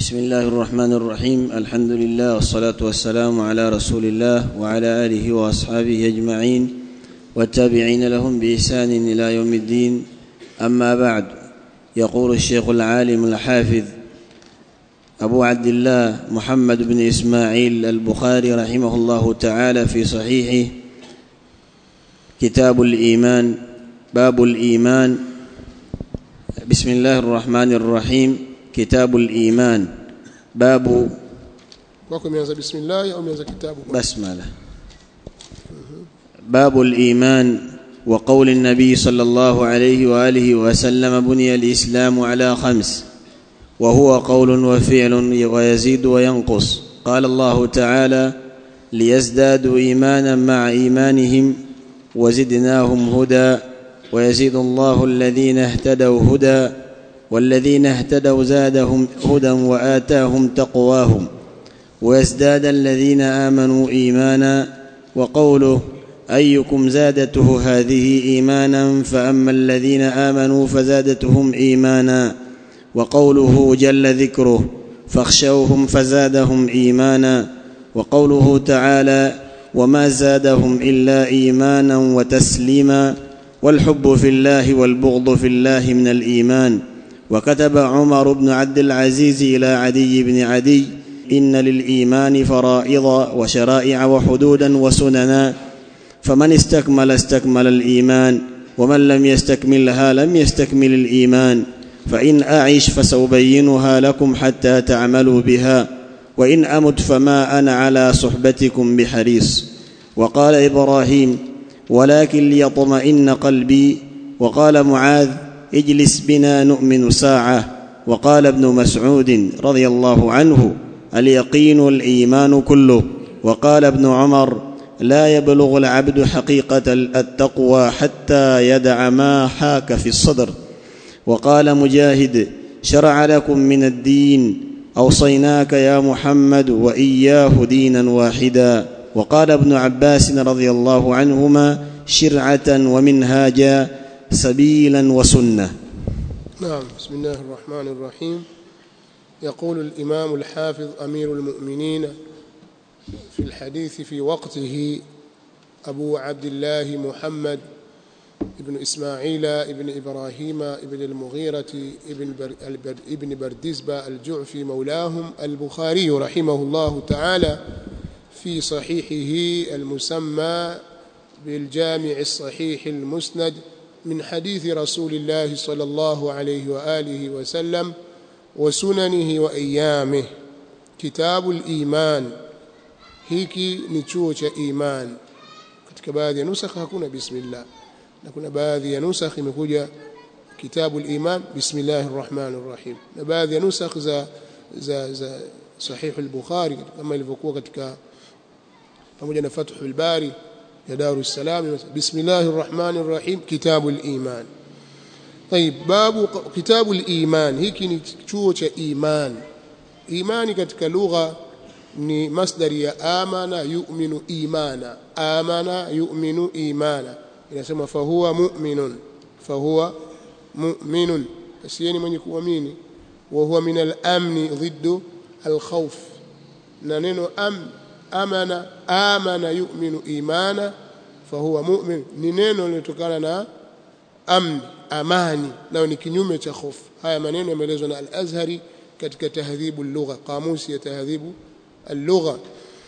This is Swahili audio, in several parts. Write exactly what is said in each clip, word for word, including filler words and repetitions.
بسم الله الرحمن الرحيم. الحمد لله والصلاة والسلام على رسول الله وعلى آله وأصحابه أجمعين والتابعين لهم بإحسان إلى يوم الدين. أما بعد، يقول الشيخ العالم الحافظ أبو عبد الله محمد بن إسماعيل البخاري رحمه الله تعالى في صحيحه: كتاب الإيمان، باب الإيمان. بسم الله الرحمن الرحيم. كتاب الإيمان باب وكم ينزل بسم الله أو ينزل كتابه بسملة. باب الإيمان. وقول النبي صلى الله عليه وآله وسلم: بني الإسلام على خمس، وهو قول وفعل ويزيد وينقص. قال الله تعالى: ليزدادوا إيمانا مع إيمانهم وزدناهم هدى ويزيد الله الذين اهتدوا هدى والذين اهتدوا زادهم هدى وآتاهم تقواهم ويزداد الذين آمنوا إيمانا. وقوله: أيكم زادته هذه إيمانا فأما الذين آمنوا فزادتهم إيمانا. وقوله جل ذكره: فاخشوهم فزادهم إيمانا. وقوله تعالى: وما زادهم إلا إيمانا وتسليما. والحب في الله والبغض في الله من الإيمان. وكتب عمر بن عبد العزيز إلى عدي بن عدي: إن للإيمان فرائض وشرائع وحدودا وسننا، فمن استكمل استكمل الإيمان، ومن لم يستكملها لم يستكمل الإيمان. فإن أعش فسأبينها لكم حتى تعملوا بها، وإن أمت فما أنا على صحبتكم بحريص. وقال إبراهيم: ولكن ليطمئن قلبي. وقال معاذ: اجلس بنا نؤمن ساعة. وقال ابن مسعود رضي الله عنه: اليقين الإيمان كله. وقال ابن عمر: لا يبلغ العبد حقيقة التقوى حتى يدع ما حاك في الصدر. وقال مجاهد: شرع لكم من الدين أوصيناك يا محمد وإياه دينا واحدا. وقال ابن عباس رضي الله عنهما: شرعة ومنهاجا، سبيلا وسنة. نعم. بسم الله الرحمن الرحيم. يقول الإمام الحافظ أمير المؤمنين في الحديث في وقته أبو عبد الله محمد ابن إسماعيل ابن إبراهيم ابن المغيرة ابن, بر ابن بردزبة الجعفي مولاهم البخاري رحمه الله تعالى في صحيحه المسمى بالجامع الصحيح المسند من حديث رسول الله صلى الله عليه وآله وسلم وسننه وأيامه. كتاب الإيمان. hiki ni chuo cha iman. Katika baadhi ya nusakha hakuna bismillah, na kuna baadhi ya nusakha imekuja kitabu al-iman bismillahir rahmanir rahim, na baadhi ya nusakha za za, za sahih al-bukhari kama ilivyokuwa katika pamoja na fathul bari ya Darus Salam bismillahir rahmanir rahim kitabu al-iman. طيب, babu kitabu al-iman. Hiki ni chuo cha iman. Imani katika lugha ni masdari ya amana yu'minu imana. Amana yu'minu imana, inasema fahuwa mu'minun, fahuwa mu'minun, asiyeni mwenye kuamini. Wa huwa min al-amni dhiddu al-khawf, na neno am amana amana yu'minu imana fahuwa mu'min ni neno linalotokana na amni, amani, nao ni kinyume cha hofu. Haya maneno yameelezwa na al-Azhari katika tahdhibu al-lugha, kamusi ya tahdhibu اللغة.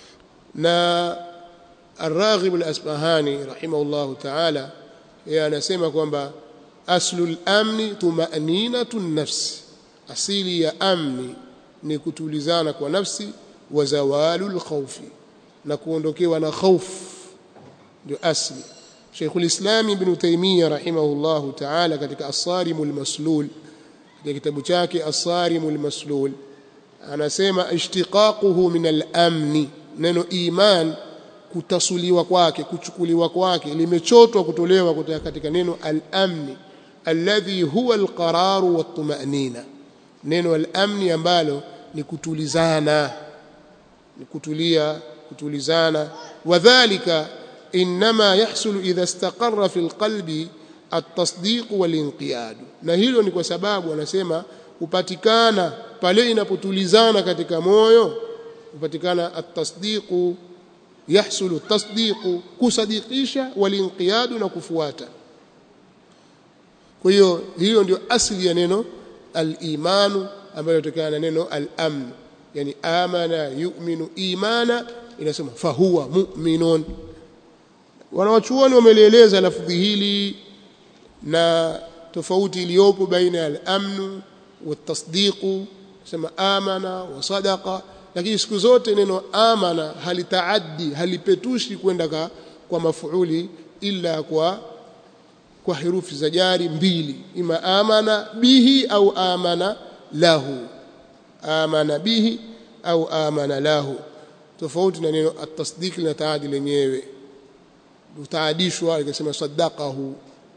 na الراغب الأصبهاني رحمه الله تعالى yanasema kwamba aslul amni tumaninatu nafsi, asili ya amni ni kutulizana kwa nafsi, wa zawalul khawfi, na kuondokewa na khawf, ndio asli. Sheikhul Islam Ibn Taymiyyah rahimahullah ta'ala katika As-Sarimul Maslul, katika kitabu chake As-Sarimul Maslul, anasema ishtiqaquhu min al-amni, neno iman kutasuliwa kwake, kuchukuliwa kwake, limechotwa kutolewa kutoka katika neno al-amni alladhi huwa al-qarar wa at-tumanina. Neno al-amni ambalo ni kutulizana, ni kutulia, kutulizana. Wadhālika inma yahsulu idha istaqarra fi al-qalbi at-tasdiq wal-inqiyad. Na hilo ni kwa sababu anasema upatikana pale inapotulizana katika moyo, upatikana at-tasdiqu, yahsulu at-tasdiqu, kusadikisha, walinqiyadu, na kufuata. Kwa hiyo hiyo ndio asili ya neno al-imanu, ambayo inatokana na neno al-amn, yani amana yu'minu imana, inasema fahuwa mu'minun. Wanawachuoni wamelieleza lafdhi hili na tofauti iliyopo baina ya al-amn wa at-tasdiq, sema amana wa sadaqa, lakini siku zote neno amana halitaaddi, halipetushi kwenda kwa mafuuli illa kwa kwa herufi za jari mbili, ima amana bihi au amana lahu, amana bihi au amana lahu, tofauti na neno at-tasdiq na taadi lenyewe utaadishwa akisema sadaqahu.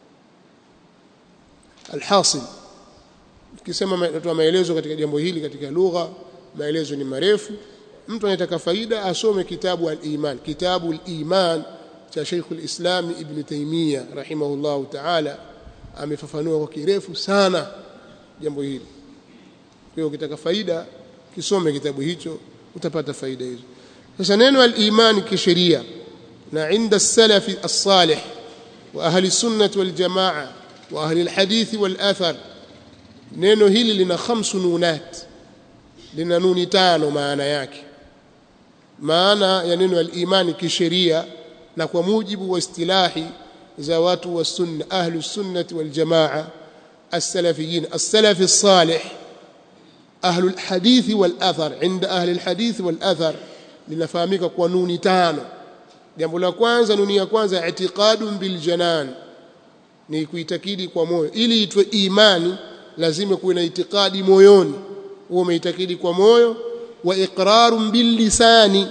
Alhasil, tukisema natoa maelezo katika jambo hili katika lugha, maelezo ni marefu. Mtu anataka faida asome kitabu al-Iman, kitabu al-Iman cha Sheikh al-Islam Ibn Taymiyyah rahimahullahu ta'ala, amefafanua kwa kirefu sana jambo hili. Kwa hiyo ukitaka faida kisome kitabu hicho, utapata faida hizo. Sasa neno al-Iman kisheria na inda as-salafi as-salih wa ahli sunnah wal jamaa wa ahli al-hadith wal athar, neno hili lina khamsu nunat, lina nuni tano maana yake. Maana ya neno al-Iman kisheria na kwa mujibu wa istilahi za watu wa sunna, ahli sunnah wal jamaa, as-salafiyin, as-salafi as-salih, ahli al-hadith wal athar. Inda ahli al-hadith wal athar linafahamika kwa nuni tano. Jambo la kwanza, nuni ya kwanza, i'tiqadun bil janan, ni kuitakidi kwa moyo. Ili itwe imani lazima kuwe na itikadi moyoni, uwe umeitakidi kwa moyo. Wa iqrarun bil lisani,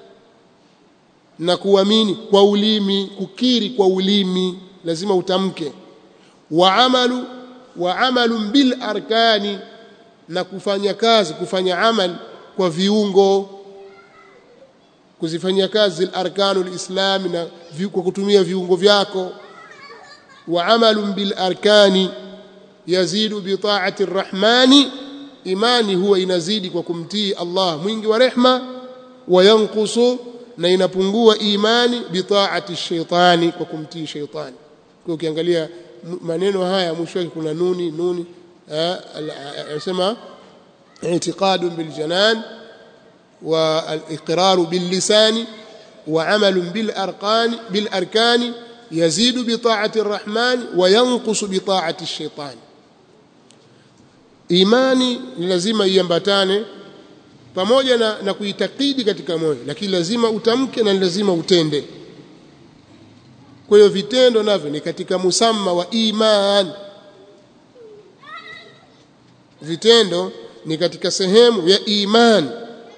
na kuamini kwa ulimi, kukiri kwa ulimi, lazima utamke. Wa amalu wa amalun bil arkani, na kufanya kazi, kufanya amal kwa viungo, kuzifanyia kazi al-arkanul islam, na kwa kutumia viungo vyako. Wa amalun bil arkani yazidu bi ta'ati ar-rahmani, imani huwa inazidi kwa kumtii Allah mwingi wa rehma. Wa yanqusu, na inapungua imani bi ta'ati ash-shaytani, kwa kumtii shaytani. Kwa ukiangalia maneno haya mwisho wake kuna nuni nuni, anasema i'tiqadun bil janan والإقرار باللسان وعمل بالأركان بالأركان يزيد بطاعة الرحمن وينقص بطاعة الشيطان. imani lazima iambatane pamoja na, na kuitakidi katika moyo, lakini lazima utamke na lazima utende. Kwa hiyo vitendo navyo ni katika musamma wa iman, vitendo ni katika sehemu ya imani,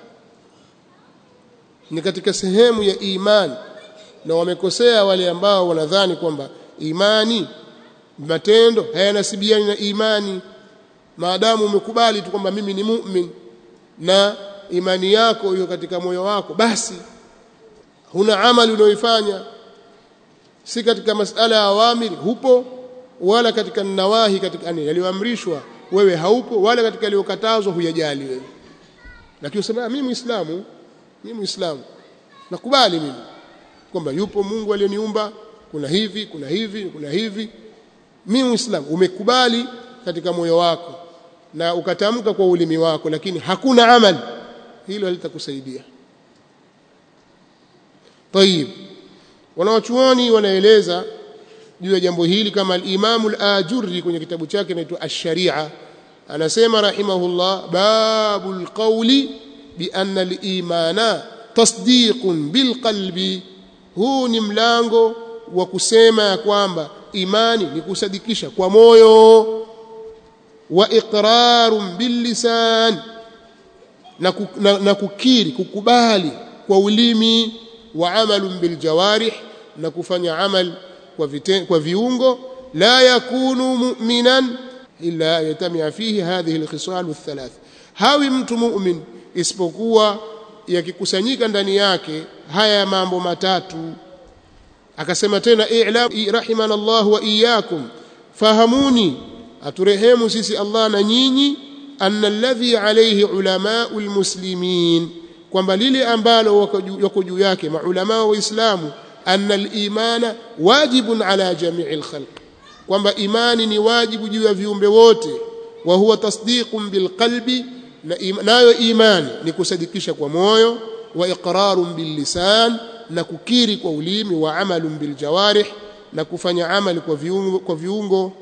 ni katika sehemu ya imani. Na wamekosea wale ambao wanadhani kwamba imani, matendo hayanasibiani na imani. Maadamu umekubali tu kwamba mimi ni mu'min na imani yako hiyo katika moyo wako, basi huna amali unayoifanya, si katika masala ya awamiri hupo, wala katika nawahi, katika yani yaliyoamrishwa wewe haupo, wala katika yaliyokatazwa huyajali wewe. Lakini usema mimi Muislamu, mimi Muislamu, nakubali mimi kwamba yupo Mungu aliyeniumba, kuna hivi kuna hivi kuna hivi, mimi Muislamu. Umekubali katika moyo wako na ukatamka kwa ulimi wako, lakini hakuna amali, hilo halitakusaidia. Tayib, wanawachuoni wanaeleza juu ya jambo hili kama al-Imam al-Ajurri kwenye kitabu chake kinaitwa Ash-Sharia, anasema rahimahullah, babul qawli bi anna al-imana tasdiqun bil qalbi. Huu ni mlango wa kusema ya kwamba imani ni kusadikisha kwa moyo, wa iqrarun bil lisan, na, na, na kukiri kukubali kwa ulimi, wa amalun bil jawarih, na kufanya amal kwa viten, kwa viungo. La yakunu mu'minan illa yatamia fihi hadhihi al-khisal ath-thalath, hawi mtu mu'min isipokuwa yakikusanyika ndani yake haya mambo matatu. Akasema tena, i'lam rahimanallahu wa iyyakum, fahamuni, aturehemu sisi Allah na nyinyi, anna alladhi alayhi ulamau almuslimin, kwamba lile ambalo wako juu yake maulama wa Uislamu, anna al-imana wajibun ala jami'il khalq, kwamba imani ni wajibu juu ya viumbe wote. Wa huwa tasdiqun bil qalbi, nayo imani ni kusadikisha kwa moyo, wa iqrarun bil lisan, na kukiri kwa ulimi, wa amalun bil jawarih, na kufanya amali kwa viungo kwa viungo.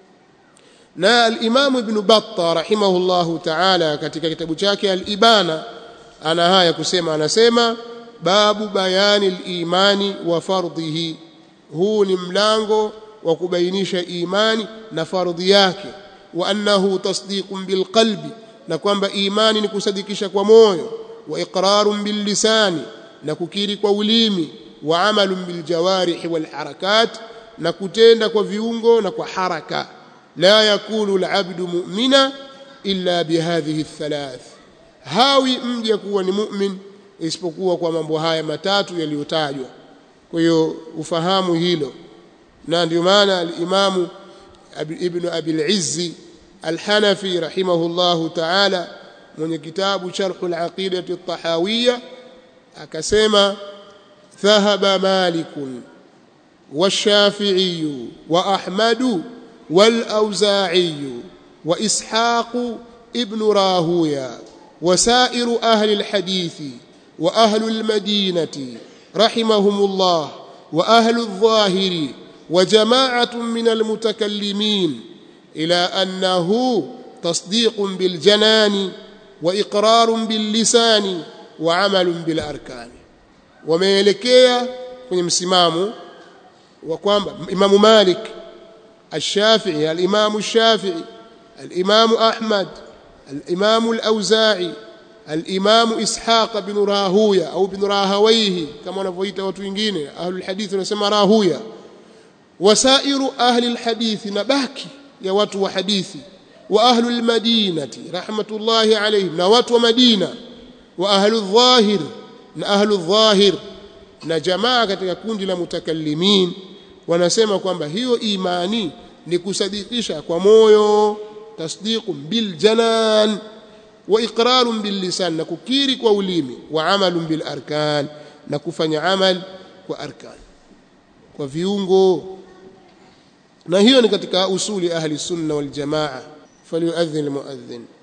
Na al-Imam Ibn Battah rahimahullahu ta'ala katika kitabu chake al-Ibana ana haya kusema, anasema babu bayani al-imani wa fardhihi, huu ni mlango wa kubainisha imani na fardhi yake. Wa annahu tasdiqun bil qalbi, na kwamba imani ni kusadikisha kwa moyo, wa iqrarun bil lisani, na kukiri kwa ulimi, wa amalun bil jawarih wal harakat, na kutenda kwa viungo na kwa haraka. La yakunu al-abdu mu'mina illa bihadhihi athalath, hawi mja kuwa ni mu'min isipokuwa kwa mambo haya matatu yaliyotajwa. Kwa hiyo ufahamu hilo, na ndio maana al-Imam Ibn Abi al-Izz al-Hanafi rahimahullahu ta'ala mwenye kitabu Sharh al-Aqidah at-Tahawiyya akasema dhahaba Malikun wash-Shafi'i wa Ahmad wal-Awza'i wa Ishaq ibn Rahuya وسائر أهل الحديث وأهل المدينة رحمهم الله وأهل الظاهر وجماعة من المتكلمين إلى أنه تصديق بالجنان وإقرار باللسان وعمل بالأركان. وميلكيا kwenye msimamo wa kwamba Imam Malik al-Shafi'i, al-Imam al-Shafi'i, al-Imam Ahmad, الإمام الأوزاعي، الإمام إسحاق بن راهوية أو بن راهويه كما نفويت watu wengine أهل الحديث wanasema راهوية، وسائر أهل الحديث نباكي يا watu wa hadithi، وأهل المدينة رحمة الله عليهم na watu wa Madina، وأهل الظاهر na أهل الظاهر na jamaa katika kundi la mutakallimin wanasema kwamba hiyo imani ni kusadikisha kwa moyo, تصديق بالجنان وإقرار باللسان، نككيري kwa ulimi، وعمل بالأركان nakufanya amal kwa arkan kwa viungo. Na hiyo ni katika usuli ahli sunna wal jamaa. Falyuadhin almuadhin.